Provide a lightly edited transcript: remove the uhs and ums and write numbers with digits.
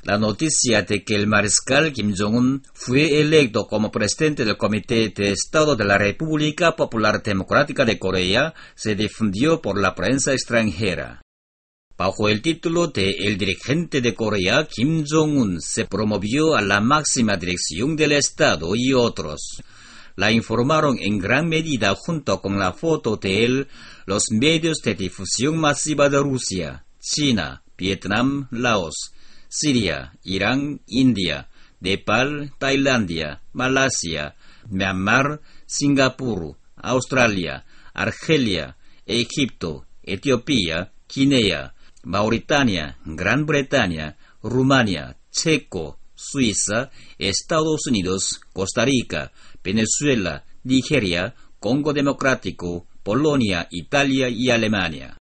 La noticia de que el mariscal Kim Jong-un fue electo como presidente del Comité de Estado de la República Popular Democrática de Corea se difundió por la prensa extranjera. Bajo el título de El dirigente de Corea, Kim Jong-un se promovió a la máxima dirección del Estado y otros. La informaron en gran medida junto con la foto de él los medios de difusión masiva de Rusia, China, Vietnam, Laos, Siria, Irán, India, Nepal, Tailandia, Malasia, Myanmar, Singapur, Australia, Argelia, Egipto, Etiopía, Guinea, Mauritania, Gran Bretaña, Rumania, Checo, Suiza, Estados Unidos, Costa Rica, Venezuela, Nigeria, Congo Democrático, Polonia, Italia y Alemania.